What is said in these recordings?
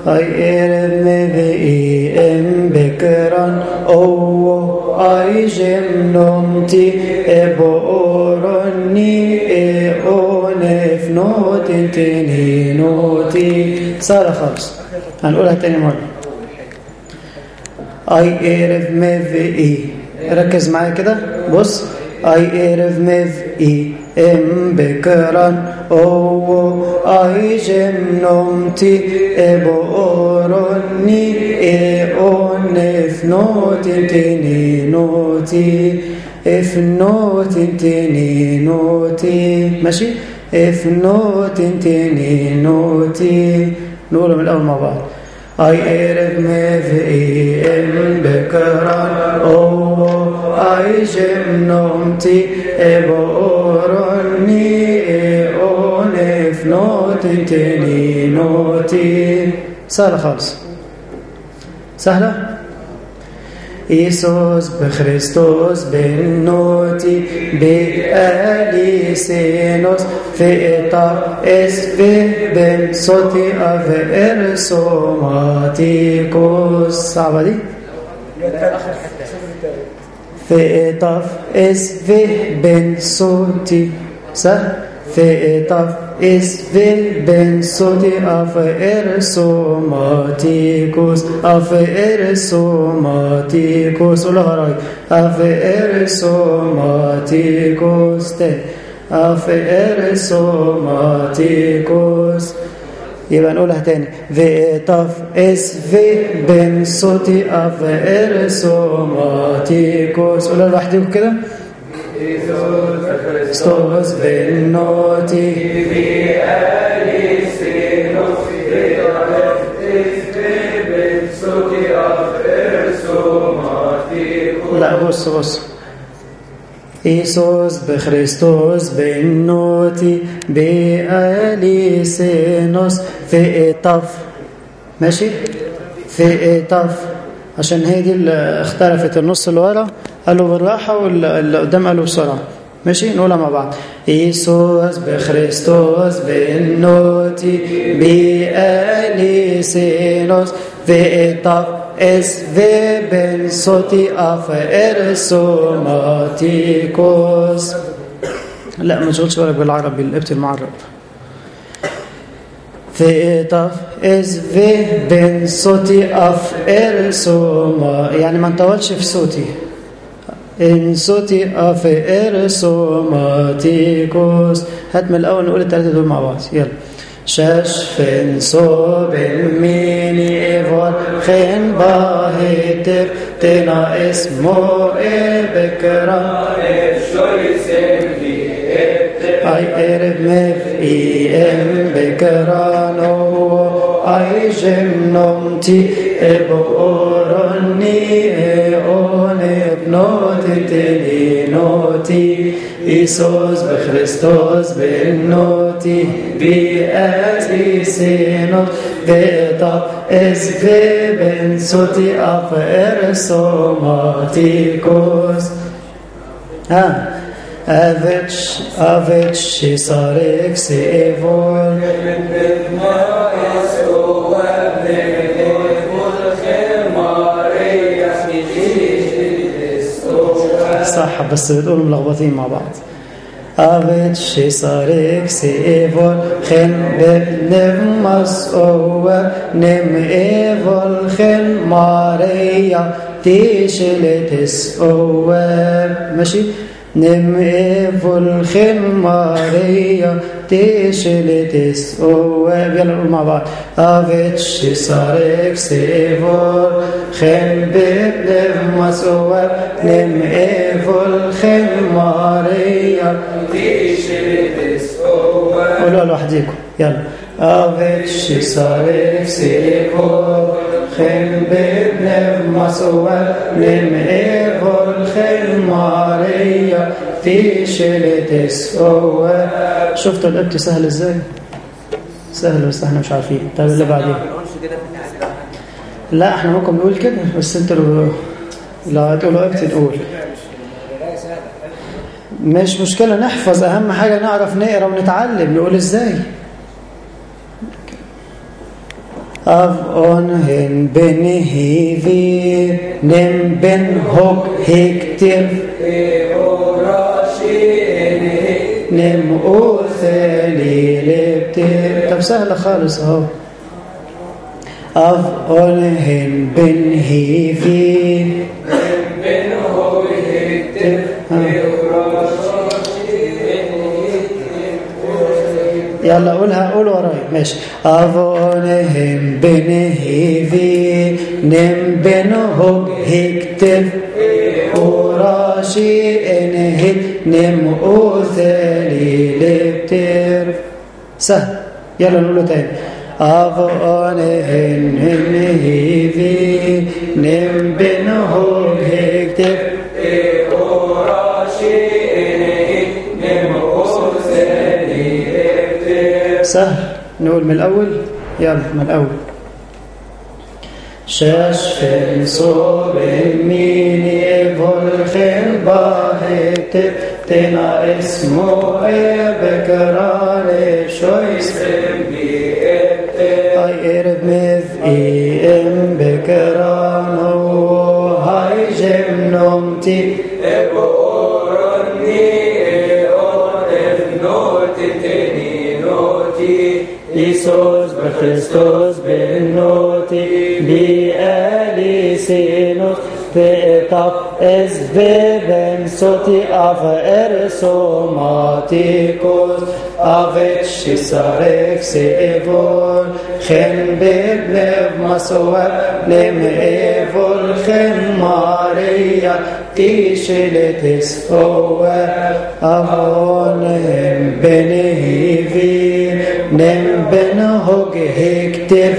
Ay ermedi em bekran o ay jemnomti eboroni onef notin tini noti. سهلة خالص، هنقولها تاني مرة. أي إيرف ميف إي، ركز معايا كده، بص. أي إيرف ميف إي إم بكران أو أي جمنمتي إبو أوروني إون إف نوتي تيني نوتي إف نوتي تيني نوتي، ماشي؟ إف نوتي تيني نوتي. نقولهم الأول مع بعض. أي إيرف ميف إي إم بكران أو أي جمنمتي إبو أوروني إون إف نوتي تيني نوتي. سهلة خالص، سهلة. إيسوس بخريستوس بنوتي بأليسينوس في إطار إسفه بن صوتي أفئرسوماتيكوس. صعبة دي. في إطار إسفه بن صوتي، سهل. في إطار إسفه بن صوتي أفئرسوماتيكوس أفئرسوماتيكوس. قولها راي. أفئرسوماتيكوس تاني. أفئرسوماتيكوس. يبقى نقولها تاني. فيتاف اس في بن صوتي أفئرسوماتيكوس. قولها لوحدكم كده. ستوس بنوتي بأليسينوس بنصوتي أفئرسوماتيكوس. لا بص. إيسوس بخريستوس بنوتي بأليسينوس في إطاف، ماشي؟ في إطاف، عشان هي دي اللي اختلفت. النص اللي ورا قالوا بالراحة واللي قدام قالوا بسرعة، ماشي؟ نقولها مع بعض. إيسوس بخريستوس بنوتي بأليسينوس في إطاف اس في بن صوتي أفئرسوماتيكوس. لا ما تشغلش بالك بالعربي، الابت المعرب. في إطاف اس في بن صوتي أفئرسوما، يعني ما نطولش في صوتي. إن صوتي أفئرسوماتيكوس. هات من الأول نقول الثلاثة دول مع بعض، يلا. شاش فين صوب الميني إيفور خين باهيتر تنا اسمه بكرا أي إرب مف إي إم بكرانو أي جمنمتي إبو أوروني إون إبنوتي تني نوتي. إيسوس بخريستوس بنوتي بأليسينوس بإطاف إس في بن صوتي أفئرسوماتيكوس. أفتش صارك سيفول صح، بس بتقولوا ملخبطين مع بعض. أفتش صارك سيفول خن بنمس أوه نم إيفول خن ماريا تيشلتس أوه، ماشي؟ نم إيفول خن ماريا تيشلتس أوه. يلا نقول مع بعض. أفتش صارك سيفول خن بنمس أوه نم إيفول خن ماريا تيشلتس أوه. قولوا لوحديكم، يلا. أفتش صارك سيفول خن بنمس أوه نم إيفول خن ماريا تيشلتس أوه. شفتوا الابت سهل ازاي؟ سهل بس احنا مش عارفين. طيب اللي بعدين. لا احنا ممكن نقول كده، بس انتوا لو هتقولوا ابت نقول. مش مشكلة نحفظ، اهم حاجة نعرف نقرأ ونتعلم. نقول ازاي؟ Av onhen ben hivi nem ben hog hektiv nem أوثلي لبتر. طب سهلة خالص اهو. Av onhen ben hivi ben hog hektiv يلا قولها، قول وراي ماشي. أفونهم بنهيفي نم بنهج هكتف وراشي انهد نم أوثلي لبتر. سهل، يلا نقوله تاني. أفونهم بنهيفي نم بنهج هكتف سهل. نقول من الأول، يلا من الأول. شاش فين صوب ميني فولخين باهت تنا اسمه بكران شويس اي ارب مذ اي ام بكران هاي جمنومتي Iisus Christus benoti bielisinus petap es beben soti ava somaticus avet shisarek seevol chen beblev masowar lem evol chen Maria tisheletis over avonem benehivi nem ben hog hektiv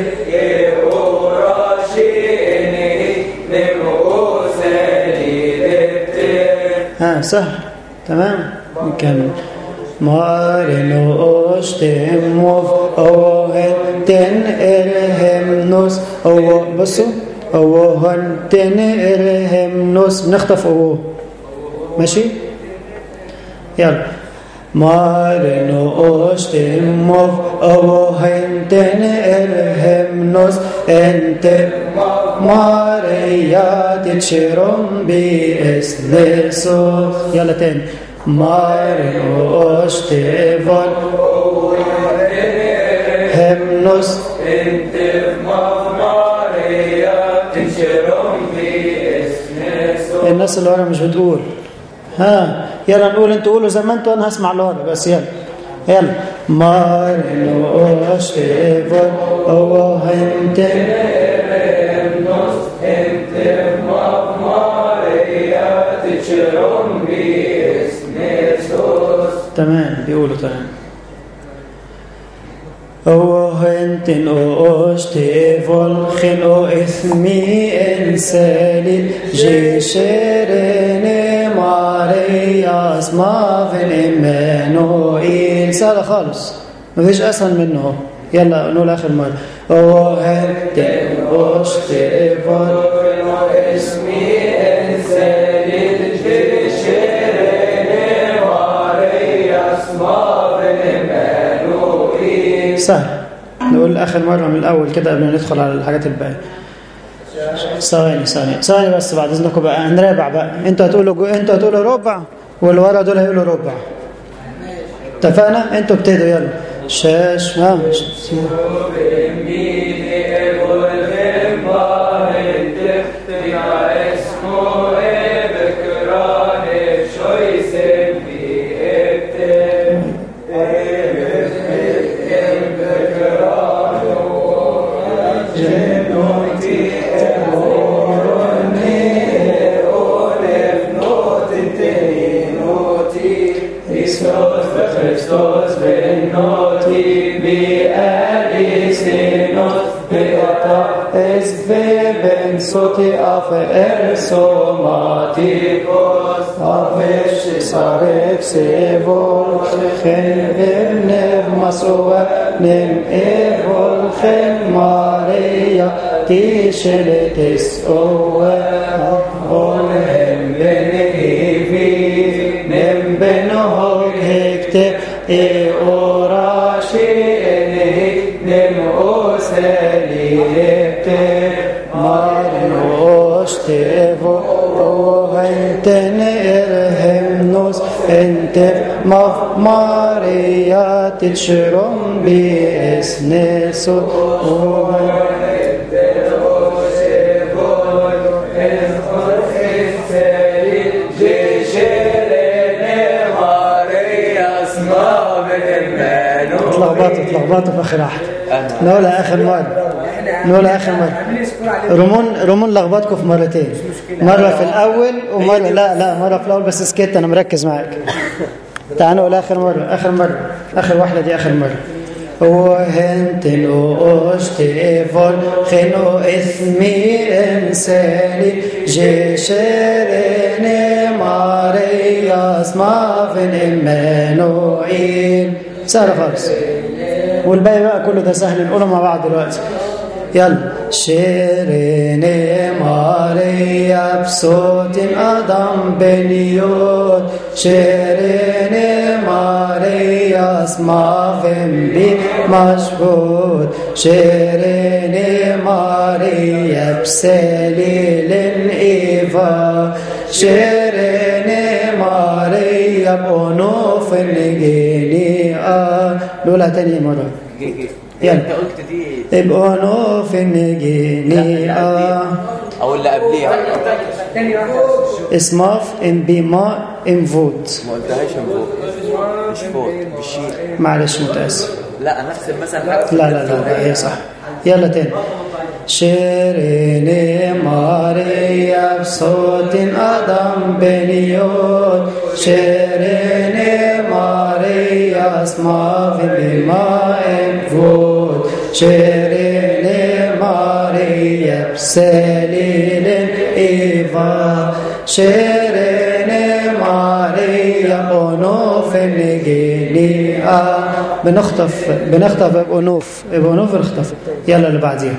ها سهل تمام. نكمل. مارنو اشتموف او هنتن ارهمنوس او بصوا او هنتن ارهمنوس بنخطف او ماشي يلا. Marino ostimov o henten erhemnos ente Maria titcherom bi esneso. يلا تاني. Marino ostimov o hemnos ente Maria titcherom bi esneso. الناس اللي ورا مش بتقول ها. يلا نقول، انتوا قولوا زي ما انتوا، انا هسمع لورا بس. يلا يلا. مارنو اشتيفر او هنتن تمام بيقولوا تمام. او هنتن او اشتيفر خن او اثمي انسالي جيشرين ماريا اسمع في الإيمانوئيل. سهل خالص، مفيش أسهل منه. يلا نقول آخر مرة. وهدن أشتفر اسمي انسالي جيشرين ماريا اسمع في الإيمانوئيل. سهل. نقول آخر مرة من الأول كده قبل ما ندخل على الحاجات الباقية. ثواني بس بعد اذنكم بقى هنرابع بقى. انتوا هتقولوا ربع والورا دول هيقولوا ربع. اتفقنا؟ انتوا ابتدوا يلا. شاش ها Christos benoti bielisinus beata es beben soti afe somaticos avesh sarek sevol chen bebnev masova nem evol chen Maria tisheletis owe avolhem benehivi nem benohog hekte e orashi eneh nem oseli Marnos tevo enten erhemnos enter mav Maria tilshrom bi esneso اتلخبطوا في اخر واحد. نقول اخر مره رمون لخبطكم في مرتين، مره في الاول ومره لا مره في الاول بس سكت انا مركز معاك. تعالوا نقول اخر مره اخر واحده دي اخر مره. وهنتن أشتفل خنو إثمي إنساني جيشرين ماريا اسمع فين إمانوئيل. سهل خالص، والباقي بقى كله ده سهل نقوله مع بعض دلوقتي. يلا. شيريني ماريا بصوت أدم بنيوت شيريني ماريا اسمع فين بي مشهود شيريني ماريا بسليل إيفا شيريني ماريا بأنوف النجيني لولا تاني مرة. يلا انت قلت دي بأنوف النجيني او اللي قبليها اسماف ام بما ام فوت. ما قلتهاش فوق مش فوق مش شيء. معلش متأسف. لا نفس مثلا لا هي صح. يلا تاني. شيريني ماريا بصوت أدم بنيوت شيريني ماريا اسمع في بما انفوت شيريني ماريا بسليل إيفا شيريني ماريا أنوف النجيني بنخطف بأنوف نخطف. يلا اللي بعديها.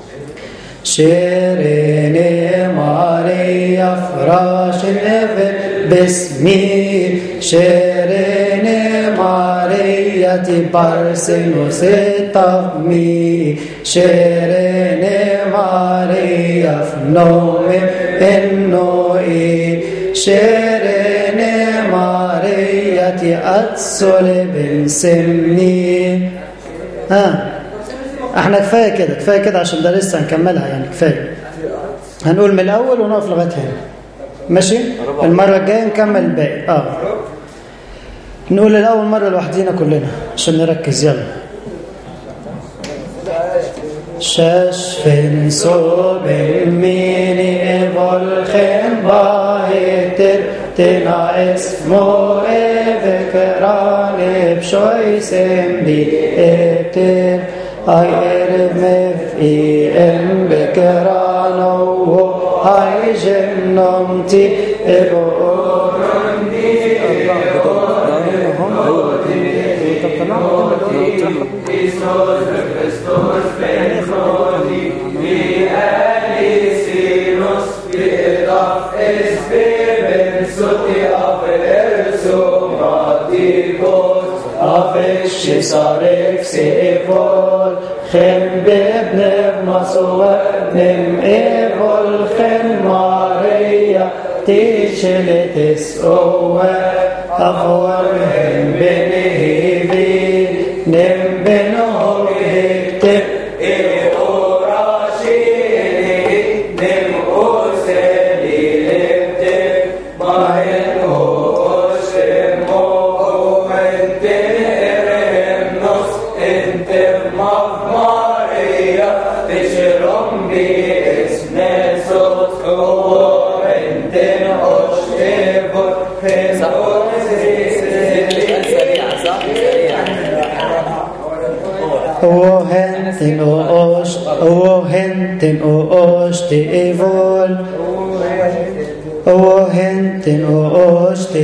شيريني ماريا فراش الإبن باسمي شيريني ماريا تبارسنوس الطمي شيريني ماريا فنوم النوئي شيريني ماريا تأتسل بن سمني. احنا كفايه كده عشان ده لسه هنكملها يعني كفايه. هنقول من الاول ونقف لغايه هنا ماشي. المره الجايه نكمل الباقي. نقول الاول مره لوحدينا كلنا عشان نركز. يلا. شاش فين صوب الميني فولخن باهتر تنا اسمو ذكراني بشوي سمدي اتر اير مفي ام بكرانو هاي جنمتي ابورندي شسارك سيفول خم بابن مصور نم إيفول خم ماريا تيشل تسقوه أفور هم بنهيبي نم بنهو هكتب Henten ost evol henten ost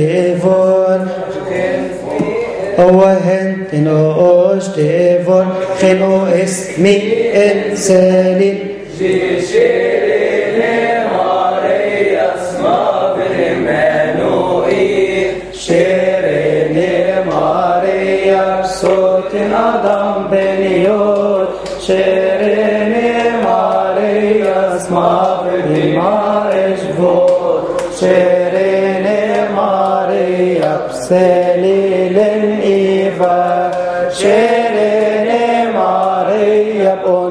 evol khino ismi insani Adam beniyor şerine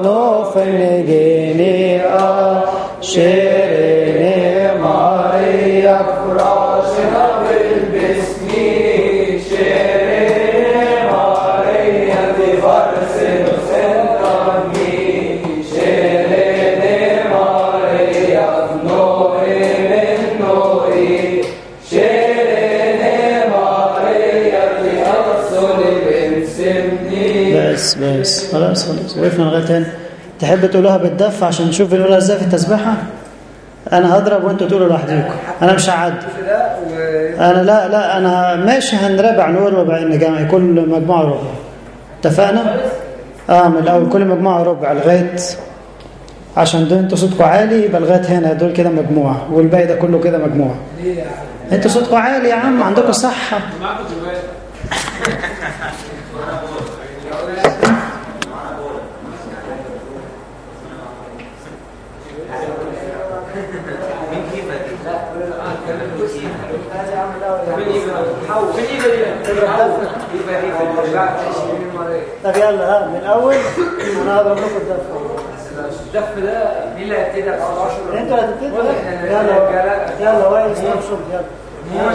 dofne gene a sherene Maria Frasina bil bismi sherene Maria di varsin sentami sherene Maria noi min noi sherene Maria di أصل بن سمني. بس خلاص وقفنا لغايه هنا. تحب تقولوها بالدف عشان نشوف بنقولها ازاي في التسبيحه؟ انا هضرب وانتوا تقولوا لوحدكم، انا مش هعدي. انا لا انا ماشي، هنربع نقول ربعين جماعي، كل مجموعه ربع. اتفقنا؟ من الاول كل مجموعه ربع لغايه، عشان دول انتوا صوتكم عالي يبقى لغايه هنا دول كده مجموعه، والباقي ده كله كده مجموعه. انتوا صوتكم عالي يا عم، عندكم صحه. طب يلا من الاول انا هضرب لكم الدف ده مين اللي هيبتدي؟ انتوا اللي هتبتدوا. يلا ويس نشوف. يلا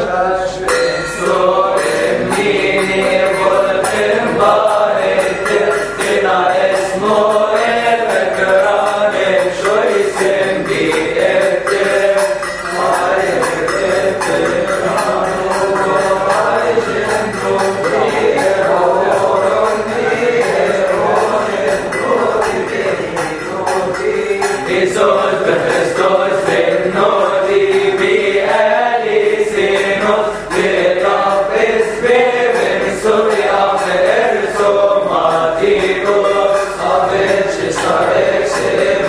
Sorry,